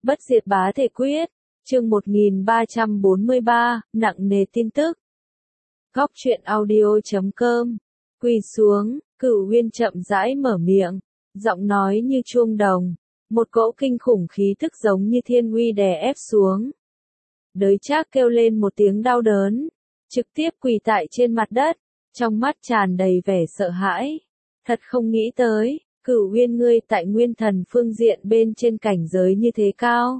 Bất diệt bá thể quyết, chương 1343, nặng nề tin tức. Góc truyện audio.com, quỳ xuống, Cửu Uyên chậm rãi mở miệng, giọng nói như chuông đồng, một cỗ kinh khủng khí tức giống như thiên uy đè ép xuống. Đới Trác kêu lên một tiếng đau đớn, trực tiếp quỳ tại trên mặt đất, trong mắt tràn đầy vẻ sợ hãi. Thật không nghĩ tới, Cửu Uyên ngươi tại nguyên thần phương diện bên trên cảnh giới như thế cao.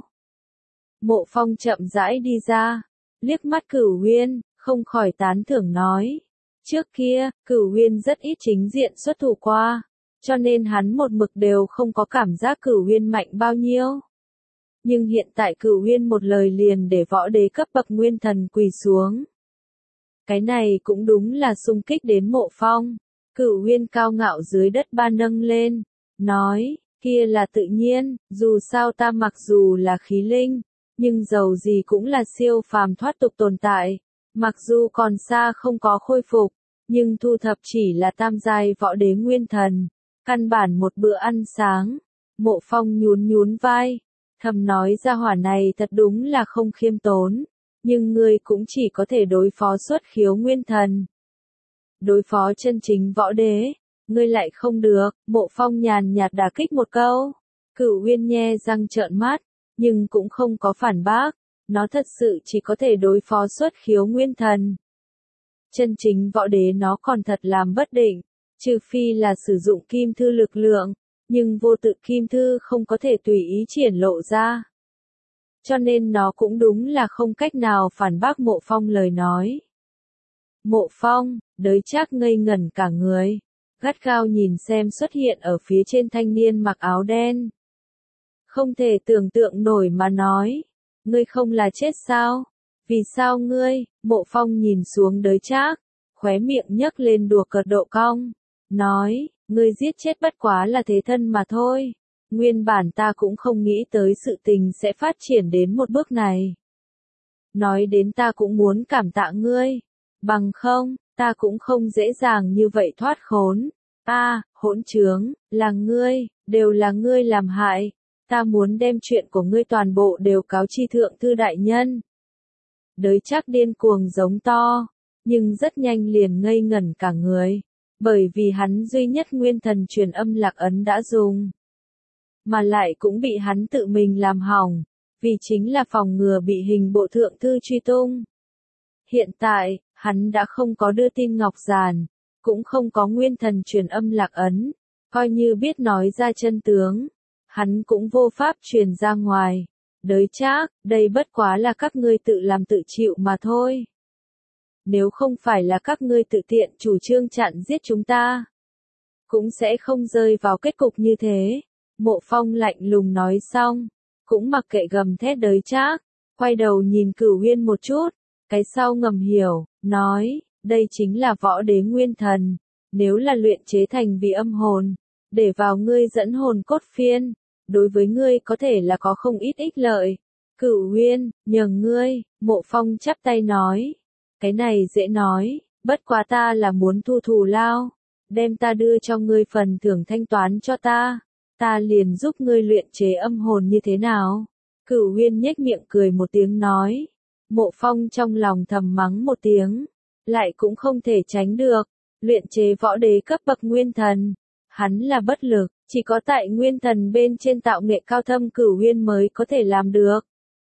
Mộ Phong chậm rãi đi ra, liếc mắt Cửu Uyên, không khỏi tán thưởng nói. Trước kia, Cửu Uyên rất ít chính diện xuất thủ qua, cho nên hắn một mực đều không có cảm giác Cửu Uyên mạnh bao nhiêu. Nhưng hiện tại Cửu Uyên một lời liền để võ đế cấp bậc nguyên thần quỳ xuống. Cái này cũng đúng là xung kích đến Mộ Phong. Cửu Uyên cao ngạo dưới đất ba nâng lên, nói, kia là tự nhiên, dù sao ta mặc dù là khí linh, nhưng dầu gì cũng là siêu phàm thoát tục tồn tại, mặc dù còn xa không có khôi phục, nhưng thu thập chỉ là tam giai võ đế nguyên thần, căn bản một bữa ăn sáng. Mộ Phong nhún nhún vai, thầm nói ra hỏa này thật đúng là không khiêm tốn, nhưng ngươi cũng chỉ có thể đối phó xuất khiếu nguyên thần. Đối phó chân chính võ đế, ngươi lại không được. Mộ Phong nhàn nhạt đả kích một câu. Cửu Uyên nhe răng trợn mắt, nhưng cũng không có phản bác, nó thật sự chỉ có thể đối phó xuất khiếu nguyên thần. Chân chính võ đế nó còn thật làm bất định, trừ phi là sử dụng kim thư lực lượng, nhưng vô tự kim thư không có thể tùy ý triển lộ ra. Cho nên nó cũng đúng là không cách nào phản bác Mộ Phong lời nói. Mộ Phong, Đới Trác ngây ngẩn cả người, gắt gao nhìn xem xuất hiện ở phía trên thanh niên mặc áo đen. Không thể tưởng tượng nổi mà nói, ngươi không là chết sao? Vì sao ngươi? Mộ Phong nhìn xuống Đới Trác, khóe miệng nhấc lên đùa cợt độ cong, nói, ngươi giết chết bất quá là thế thân mà thôi. Nguyên bản ta cũng không nghĩ tới sự tình sẽ phát triển đến một bước này. Nói đến ta cũng muốn cảm tạ ngươi. Bằng không, ta cũng không dễ dàng như vậy thoát khốn. Hỗn trướng, là ngươi, đều là ngươi làm hại. Ta muốn đem chuyện của ngươi toàn bộ đều cáo chi thượng thư đại nhân. Đới Trác điên cuồng giống to, nhưng rất nhanh liền ngây ngẩn cả người, bởi vì hắn duy nhất nguyên thần truyền âm lạc ấn đã dùng, mà lại cũng bị hắn tự mình làm hỏng, vì chính là phòng ngừa bị hình bộ thượng thư truy tung. Hiện tại, hắn đã không có đưa tin ngọc giản, cũng không có nguyên thần truyền âm lạc ấn, coi như biết nói ra chân tướng, hắn cũng vô pháp truyền ra ngoài. Đới Trác, đây bất quá là các ngươi tự làm tự chịu mà thôi. Nếu không phải là các ngươi tự tiện chủ trương chặn giết chúng ta, cũng sẽ không rơi vào kết cục như thế. Mộ Phong lạnh lùng nói xong, cũng mặc kệ gầm thét Đới Trác, quay đầu nhìn Cửu Uyên một chút, cái sau ngầm hiểu, nói, đây chính là võ đế nguyên thần, nếu là luyện chế thành vì âm hồn, để vào ngươi dẫn hồn cốt phiên, đối với ngươi có thể là có không ít ích lợi. Cửu Uyên, nhờ ngươi. Mộ Phong chắp tay nói, cái này dễ nói, bất quá ta là muốn thu thù lao, đem ta đưa cho ngươi phần thưởng thanh toán cho ta liền giúp ngươi luyện chế âm hồn như thế nào? Cửu Uyên nhếch miệng cười một tiếng nói. Mộ Phong trong lòng thầm mắng một tiếng, lại cũng không thể tránh được, luyện chế võ đế cấp bậc nguyên thần, hắn là bất lực, chỉ có tại nguyên thần bên trên tạo nghệ cao thâm Cửu Uyên mới có thể làm được.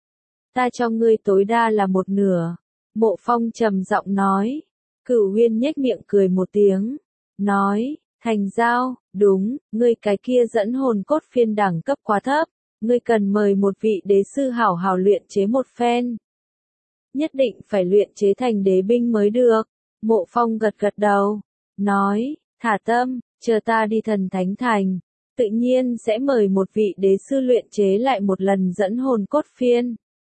Ta cho ngươi tối đa là một nửa. Mộ Phong trầm giọng nói. Cửu Uyên nhếch miệng cười một tiếng, nói, thành giao, đúng, ngươi cái kia dẫn hồn cốt phiên đẳng cấp quá thấp, ngươi cần mời một vị đế sư hảo hảo luyện chế một phen. Nhất định phải luyện chế thành đế binh mới được. Mộ Phong gật gật đầu, nói, thả tâm, chờ ta đi Thần Thánh Thành, tự nhiên sẽ mời một vị đế sư luyện chế lại một lần dẫn hồn cốt phiên.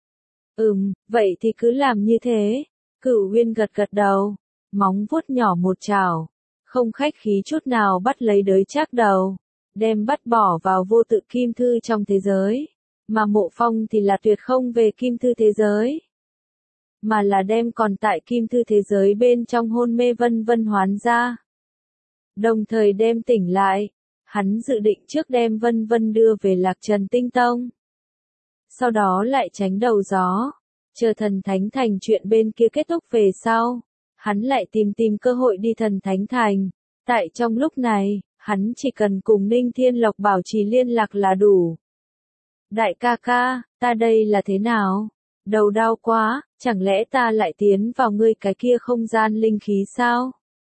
Vậy thì cứ làm như thế. Cửu Uyên gật gật đầu, móng vuốt nhỏ một chảo, không khách khí chút nào bắt lấy Đới Trác đầu, đem bắt bỏ vào vô tự kim thư trong thế giới, mà Mộ Phong thì là tuyệt không về kim thư thế giới, mà là đem còn tại kim thư thế giới bên trong hôn mê Vân Vân hoán ra, đồng thời đem tỉnh lại. Hắn dự định trước đem Vân Vân đưa về Lạc Trần Tinh Tông, sau đó lại tránh đầu gió. Chờ Thần Thánh Thành chuyện bên kia kết thúc về sau, hắn lại tìm cơ hội đi Thần Thánh Thành. Tại trong lúc này, hắn chỉ cần cùng Ninh Thiên Lộc bảo trì liên lạc là đủ. Đại ca ca, ta đây là thế nào? Đầu đau quá, chẳng lẽ ta lại tiến vào ngươi cái kia không gian linh khí sao?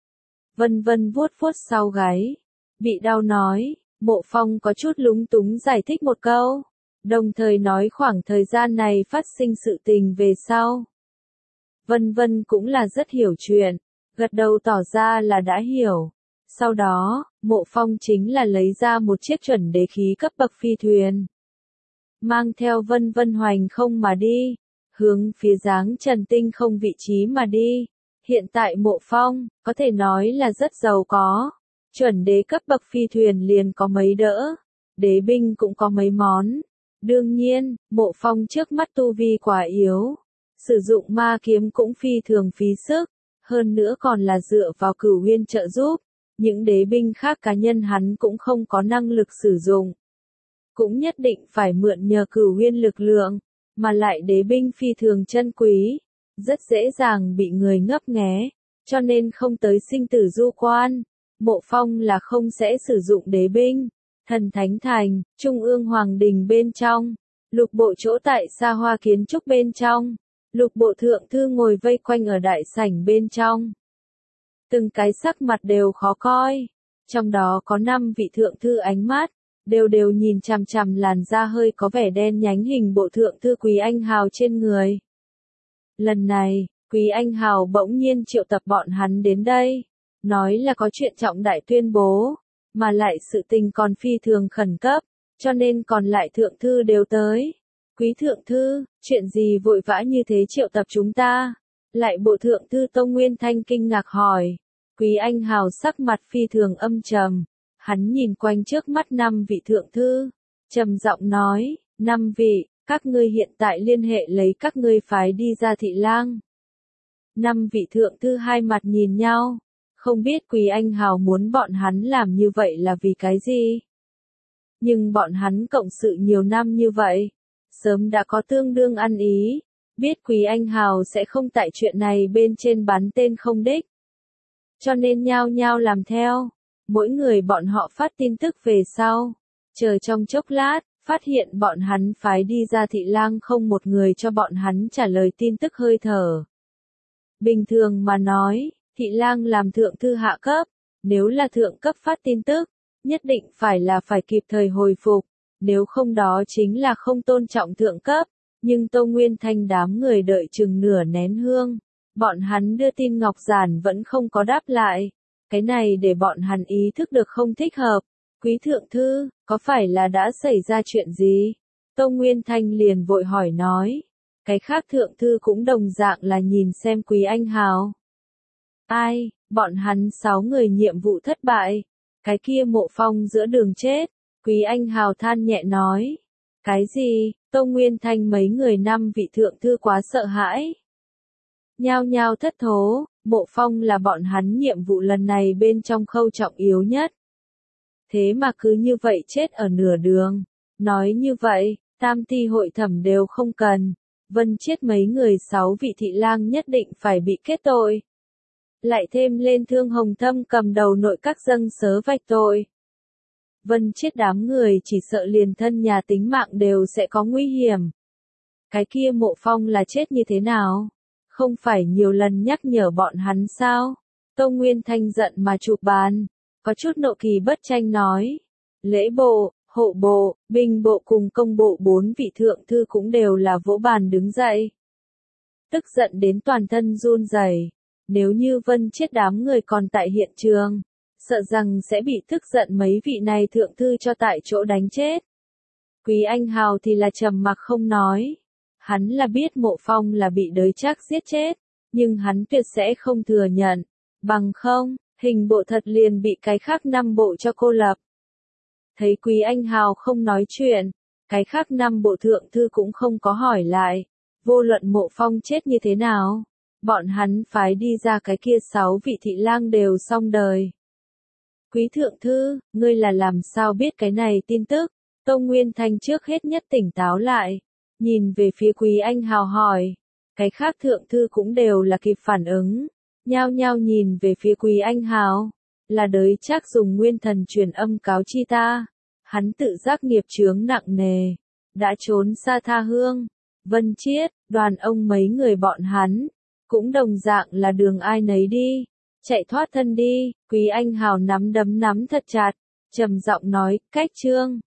Vân Vân vuốt vuốt sau gáy, bị đau nói, Mộ Phong có chút lúng túng giải thích một câu, đồng thời nói khoảng thời gian này phát sinh sự tình về sau. Vân Vân cũng là rất hiểu chuyện, gật đầu tỏ ra là đã hiểu. Sau đó, Mộ Phong chính là lấy ra một chiếc chuẩn đế khí cấp bậc phi thuyền. Mang theo Vân Vân hoành không mà đi, hướng phía dáng Trần Tinh không vị trí mà đi. Hiện tại Mộ Phong, có thể nói là rất giàu có. Chuẩn đế cấp bậc phi thuyền liền có mấy đỡ, đế binh cũng có mấy món. Đương nhiên, Mộ Phong trước mắt tu vi quá yếu, sử dụng ma kiếm cũng phi thường phí sức, hơn nữa còn là dựa vào Cửu Uyên trợ giúp. Những đế binh khác cá nhân hắn cũng không có năng lực sử dụng. Cũng nhất định phải mượn nhờ Cửu Uyên lực lượng, mà lại đế binh phi thường chân quý, rất dễ dàng bị người ngấp nghé, cho nên không tới sinh tử du quan. Mộ Phong là không sẽ sử dụng đế binh. Thần Thánh Thành, Trung ương Hoàng Đình bên trong, lục bộ chỗ tại xa hoa kiến trúc bên trong, lục bộ thượng thư ngồi vây quanh ở đại sảnh bên trong. Từng cái sắc mặt đều khó coi, trong đó có 5 vị thượng thư ánh mắt, đều nhìn chằm chằm làn da hơi có vẻ đen nhánh hình bộ thượng thư Quý Anh Hào trên người. Lần này, Quý Anh Hào bỗng nhiên triệu tập bọn hắn đến đây, nói là có chuyện trọng đại tuyên bố, mà lại sự tình còn phi thường khẩn cấp, cho nên còn lại thượng thư đều tới. Quý thượng thư, chuyện gì vội vã như thế triệu tập chúng ta? Lại bộ thượng thư Tông Nguyên Thanh kinh ngạc hỏi. Quý Anh Hào sắc mặt phi thường âm trầm, hắn nhìn quanh trước mắt 5 vị thượng thư, trầm giọng nói, 5 vị, các ngươi hiện tại liên hệ lấy các ngươi phái đi ra thị lang. 5 vị thượng thư hai mặt nhìn nhau, không biết Quý Anh Hào muốn bọn hắn làm như vậy là vì cái gì. Nhưng bọn hắn cộng sự nhiều năm như vậy, sớm đã có tương đương ăn ý, biết Quý Anh Hào sẽ không tại chuyện này bên trên bắn tên không đích. Cho nên nhao nhao làm theo, mỗi người bọn họ phát tin tức về sau, chờ trong chốc lát, phát hiện bọn hắn phái đi ra thị lang không một người cho bọn hắn trả lời tin tức hơi thở. Bình thường mà nói, thị lang làm thượng thư hạ cấp, nếu là thượng cấp phát tin tức, nhất định phải kịp thời hồi phục, nếu không đó chính là không tôn trọng thượng cấp, nhưng Tô Nguyên Thanh đám người đợi chừng nửa nén hương, bọn hắn đưa tin ngọc giản vẫn không có đáp lại, cái này để bọn hắn ý thức được không thích hợp. Quý thượng thư, có phải là đã xảy ra chuyện gì? Tô Nguyên Thanh liền vội hỏi nói. Cái khác thượng thư cũng đồng dạng là nhìn xem Quý Anh Hào. Ai, bọn hắn 6 người nhiệm vụ thất bại. Cái kia Mộ Phong giữa đường chết. Quý Anh Hào than nhẹ nói. Cái gì? Tô Nguyên Thanh mấy người 5 vị thượng thư quá sợ hãi. Nhao nhao thất thố, Mộ Phong là bọn hắn nhiệm vụ lần này bên trong khâu trọng yếu nhất. Thế mà cứ như vậy chết ở nửa đường. Nói như vậy, tam ti hội thẩm đều không cần. Vân chết mấy người 6 vị thị lang nhất định phải bị kết tội. Lại thêm lên Thương Hồng Thâm cầm đầu nội các dâng sớ vạch tội. Vân chết đám người chỉ sợ liền thân nhà tính mạng đều sẽ có nguy hiểm. Cái kia Mộ Phong là chết như thế nào? Không phải nhiều lần nhắc nhở bọn hắn sao? Tô Nguyên Thanh giận mà chụp bàn, có chút nộ kỳ bất tranh nói. Lễ bộ, hộ bộ, binh bộ cùng công bộ 4 vị thượng thư cũng đều là vỗ bàn đứng dậy. Tức giận đến toàn thân run rẩy. Nếu như Vân chết đám người còn tại hiện trường, sợ rằng sẽ bị tức giận mấy vị này thượng thư cho tại chỗ đánh chết. Quý Anh Hào thì là trầm mặc không nói. Hắn là biết Mộ Phong là bị đới trác giết chết, nhưng hắn tuyệt sẽ không thừa nhận. Bằng không, hình bộ thật liền bị cái khác 5 bộ cho cô lập. Thấy Quý Anh Hào không nói chuyện, cái khác 5 bộ thượng thư cũng không có hỏi lại. Vô luận Mộ Phong chết như thế nào, bọn hắn phái đi ra cái kia 6 vị thị lang đều xong đời. Quý thượng thư, ngươi là làm sao biết cái này tin tức? Tô Nguyên Thanh trước hết nhất tỉnh táo lại. nhìn về phía Quý Anh Hào hỏi. Cái khác thượng thư cũng đều là kịp phản ứng, nhao nhao nhìn về phía Quý Anh Hào. Là đới chắc dùng nguyên thần truyền âm cáo chi ta. Hắn tự giác nghiệp chướng nặng nề, đã trốn xa tha hương. Vân Chiết, Đoàn ông mấy người bọn hắn, cũng đồng dạng là đường ai nấy đi, chạy thoát thân đi. Quý Anh Hào nắm đấm nắm thật chặt, trầm giọng nói, cách trương.